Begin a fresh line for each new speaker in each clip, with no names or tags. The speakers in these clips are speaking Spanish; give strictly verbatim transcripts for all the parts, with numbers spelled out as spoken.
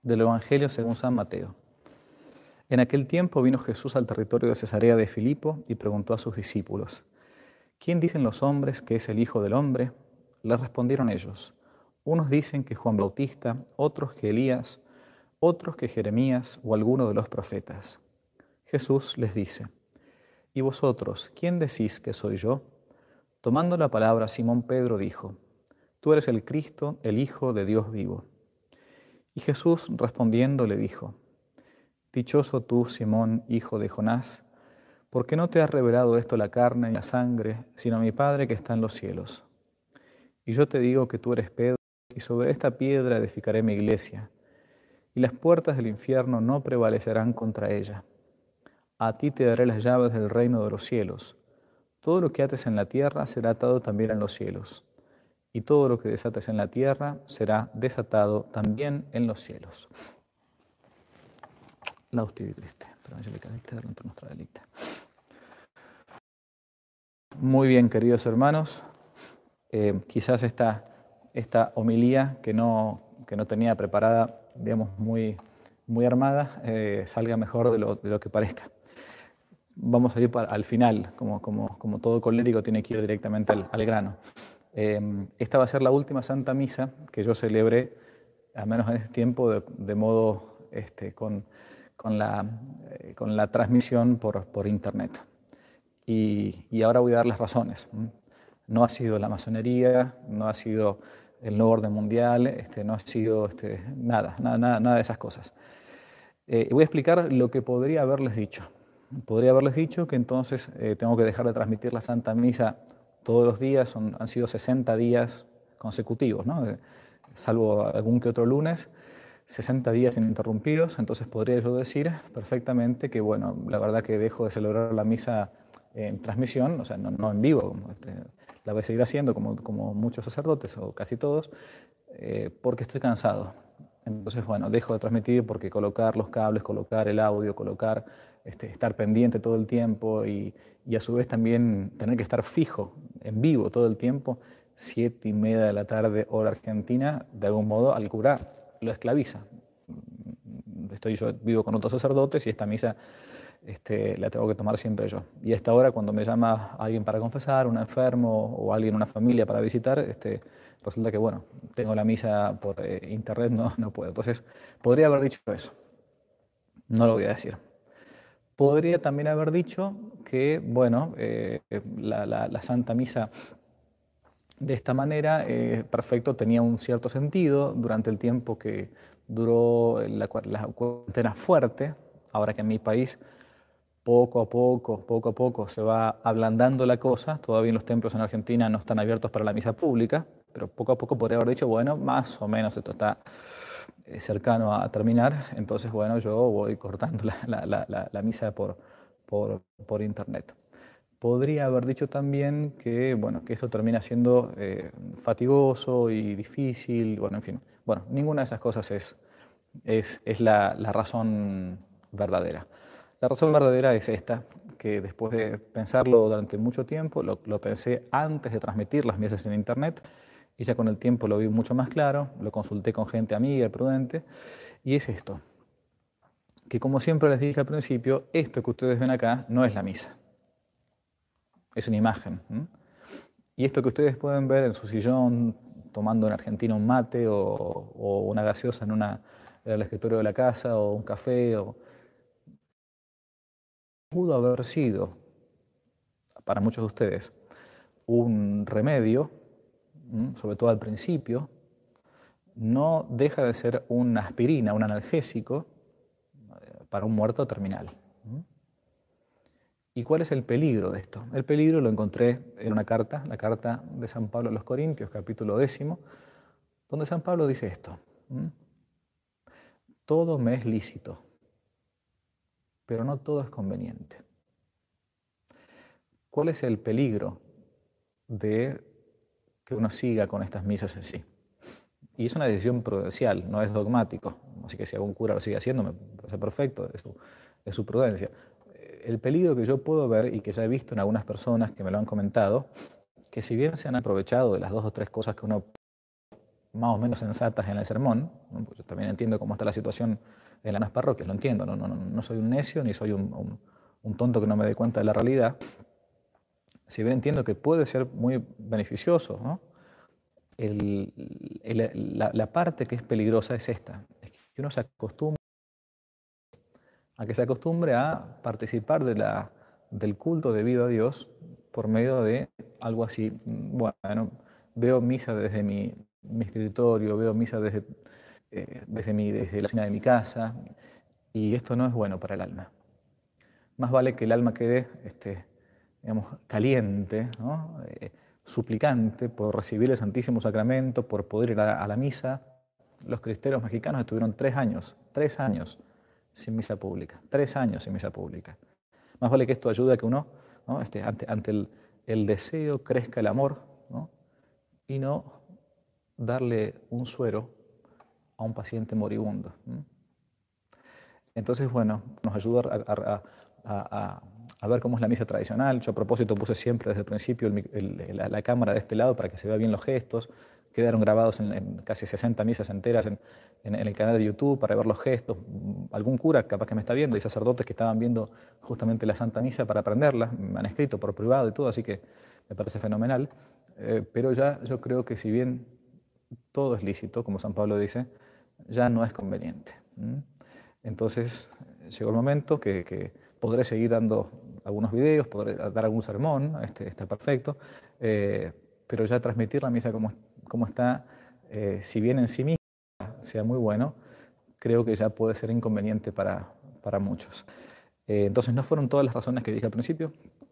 Del Evangelio según San Mateo. En aquel tiempo vino Jesús al territorio de Cesarea de Filipo y preguntó a sus discípulos: ¿Quién dicen los hombres que es el Hijo del Hombre? Le respondieron ellos: unos dicen que Juan Bautista, otros que Elías, otros que Jeremías o alguno de los profetas. Jesús les dice: ¿Y vosotros, quién decís que soy yo? Tomando la palabra, Simón Pedro dijo: Tú eres el Cristo, el Hijo de Dios vivo. Y Jesús respondiendo le dijo: Dichoso tú, Simón, hijo de Jonás, porque no te ha revelado esto la carne y la sangre, sino mi Padre que está en los cielos. Y yo te digo que tú eres Pedro, y sobre esta piedra edificaré mi iglesia, y las puertas del infierno no prevalecerán contra ella. A ti te daré las llaves del reino de los cielos. Todo lo que ates en la tierra será atado también en los cielos, y todo lo que desates en la tierra será desatado también en los cielos. Lausti di Cristo, per angelica eterna nostra delicta. Muy bien, queridos hermanos, eh, quizás esta, esta homilía que no, que no tenía preparada, digamos, muy, muy armada, eh, salga mejor de lo, de lo que parezca. Vamos a ir para, al final, como, como, como todo colérico tiene que ir directamente al, al grano. Eh, esta va a ser la última Santa Misa que yo celebré, al menos en este tiempo, de, de modo este, con, con, la, eh, con la transmisión por, por internet. Y, y ahora voy a dar las razones. No ha sido la masonería, no ha sido el nuevo orden mundial, este, no ha sido este, nada, nada, nada, nada de esas cosas. Eh, voy a explicar lo que podría haberles dicho. Podría haberles dicho que entonces eh, tengo que dejar de transmitir la Santa Misa todos los días, son, han sido sesenta días consecutivos, ¿no? Eh, salvo algún que otro lunes, sesenta días ininterrumpidos. Entonces podría yo decir perfectamente que, bueno, la verdad que dejo de celebrar la misa en transmisión, o sea, no, no en vivo, como este, la voy a seguir haciendo como, como muchos sacerdotes o casi todos, eh, porque estoy cansado. Entonces, bueno, dejo de transmitir porque colocar los cables, colocar el audio, colocar, este, estar pendiente todo el tiempo y, y a su vez también tener que estar fijo, en vivo todo el tiempo, siete y media de la tarde, hora argentina, de algún modo al cura lo esclaviza. Estoy yo vivo con otros sacerdotes y esta misa este, la tengo que tomar siempre yo. Y a esta hora, cuando me llama alguien para confesar, un enfermo o alguien, una familia para visitar, este, resulta que, bueno, tengo la misa por eh, internet, no, no puedo. Entonces, podría haber dicho eso. No lo voy a decir. Podría también haber dicho que, bueno, eh, la, la, la Santa Misa de esta manera, eh, perfecto, tenía un cierto sentido durante el tiempo que duró la, la cuarentena fuerte. Ahora que en mi país poco a poco, poco a poco se va ablandando la cosa. Todavía los templos en Argentina no están abiertos para la misa pública, pero poco a poco podría haber dicho, bueno, más o menos esto está eh, cercano a terminar. Entonces, bueno, yo voy cortando la, la, la, la, la misa por, por, por internet. Podría haber dicho también que, bueno, que esto termina siendo eh, fatigoso y difícil, bueno, en fin. Bueno, ninguna de esas cosas es, es, es la, la razón verdadera. La razón verdadera es esta, que después de pensarlo durante mucho tiempo, lo, lo pensé antes de transmitir las misas en internet, y ya con el tiempo lo vi mucho más claro, lo consulté con gente amiga y prudente, y es esto, que como siempre les dije al principio, esto que ustedes ven acá no es la misa. Es una imagen. ¿m? Y esto que ustedes pueden ver en su sillón, tomando en Argentina un mate o, o una gaseosa en, una, en el escritorio de la casa o un café, o, pudo haber sido, para muchos de ustedes, un remedio, ¿m? sobre todo al principio, no deja de ser una aspirina, un analgésico para un muerto terminal. ¿m? ¿Y cuál es el peligro de esto? El peligro lo encontré en una carta, la carta de San Pablo a los Corintios, capítulo décimo, donde San Pablo dice esto: ¿m? Todo me es lícito, pero no todo es conveniente. ¿Cuál es el peligro de que uno siga con estas misas así? Y es una decisión prudencial, no es dogmático, así que si algún cura lo sigue haciendo me parece perfecto, es su, es su prudencia. El peligro que yo puedo ver y que ya he visto en algunas personas que me lo han comentado, que si bien se han aprovechado de las dos o tres cosas que uno más o menos sensatas en el sermón, ¿no? Pues yo también entiendo cómo está la situación en las parroquias, lo entiendo, no, no, no, no soy un necio ni soy un, un, un tonto que no me dé cuenta de la realidad. Si bien entiendo que puede ser muy beneficioso, ¿no? el, el, la, la parte que es peligrosa es esta, es que uno se acostumbre a que se acostumbre a participar de la, del culto debido a Dios por medio de algo así. Bueno, veo misa desde mi, mi escritorio, veo misa desde, eh, desde, mi, desde la cocina de mi casa, y esto no es bueno para el alma. Más vale que el alma quede este, digamos, caliente, ¿no? eh, suplicante por recibir el Santísimo Sacramento, por poder ir a, a la misa. Los cristeros mexicanos estuvieron tres años, tres años sin misa pública, tres años sin misa pública. Más vale que esto ayude a que uno, ¿no? este, ante, ante el, el deseo crezca el amor, ¿no? Y no darle un suero a un paciente moribundo. ¿no? Entonces, bueno, nos ayuda a, a, a, a, ver cómo es la misa tradicional. Yo a propósito puse siempre desde el principio el, el, la, la cámara de este lado para que se vean bien los gestos. Quedaron grabados en, en casi sesenta misas enteras en, en, en el canal de YouTube para ver los gestos. Algún cura capaz que me está viendo y sacerdotes que estaban viendo justamente la Santa Misa para aprenderla. Me han escrito por privado y todo, así que me parece fenomenal. Eh, pero ya yo creo que si bien todo es lícito, como San Pablo dice, ya no es conveniente. ¿Mm? Entonces llegó el momento que, que podré seguir dando algunos videos, podré dar algún sermón, este, está perfecto, eh, pero ya transmitir la misa como, como está, eh, si bien en sí misma sea muy bueno, creo que ya puede ser inconveniente para, para muchos. Eh, entonces no fueron todas las razones que dije al principio,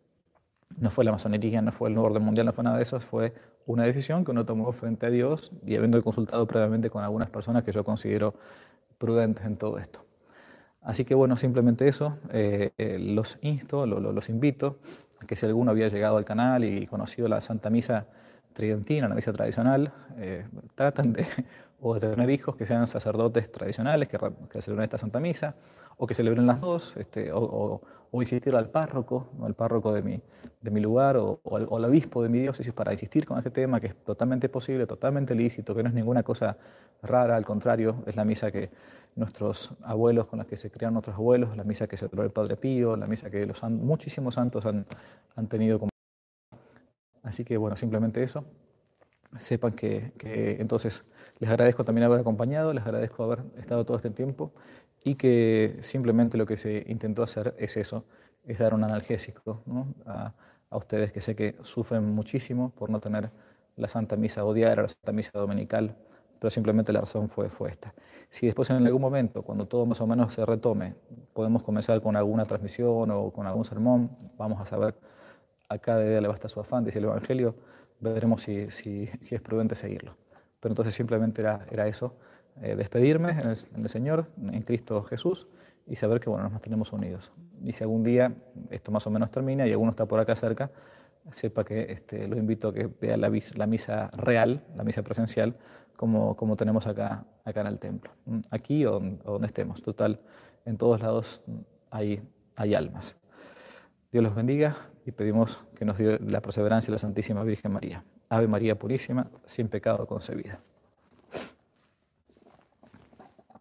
no fue la masonería, no fue el nuevo orden mundial, no fue nada de eso, fue una decisión que uno tomó frente a Dios y habiendo consultado previamente con algunas personas que yo considero prudentes en todo esto. Así que bueno, simplemente eso, eh, eh, los insto, lo, lo, los invito a que si alguno había llegado al canal y conocido la Santa Misa tridentina, la misa tradicional, eh, traten de, o de tener hijos que sean sacerdotes tradicionales, que, que celebren esta Santa Misa, o que celebren las dos, este, o, o, o insistir al párroco, ¿no? al párroco de mi, de mi lugar, o, o, al, o al obispo de mi diócesis para insistir con este tema, que es totalmente posible, totalmente lícito, que no es ninguna cosa rara, al contrario, es la misa que nuestros abuelos, con las que se crearon nuestros abuelos, la misa que celebró el Padre Pío, la misa que los han, muchísimos santos han, han tenido como... Así que bueno, simplemente eso. Sepan que, que entonces les agradezco también haber acompañado, les agradezco haber estado todo este tiempo y que simplemente lo que se intentó hacer es eso, es dar un analgésico, ¿no? a, a ustedes que sé que sufren muchísimo por no tener la Santa Misa, odiar a la Santa Misa dominical, pero simplemente la razón fue, fue esta. Si después en algún momento, cuando todo más o menos se retome, podemos comenzar con alguna transmisión o con algún sermón, vamos a saber a cada idea le basta su afán, dice el Evangelio, veremos si, si, si es prudente seguirlo. Pero entonces simplemente era, era eso, eh, despedirme en el, en el Señor, en Cristo Jesús, y saber que bueno, nos mantenemos unidos. Y si algún día esto más o menos termina y alguno está por acá cerca, sepa que este, lo invito a que vea la, la misa real, la misa presencial, como, como tenemos acá, acá en el templo. Aquí o, o donde estemos. Total, en todos lados hay, hay almas. Dios los bendiga y pedimos que nos dé la perseverancia de la Santísima Virgen María. Ave María Purísima, sin pecado concebida.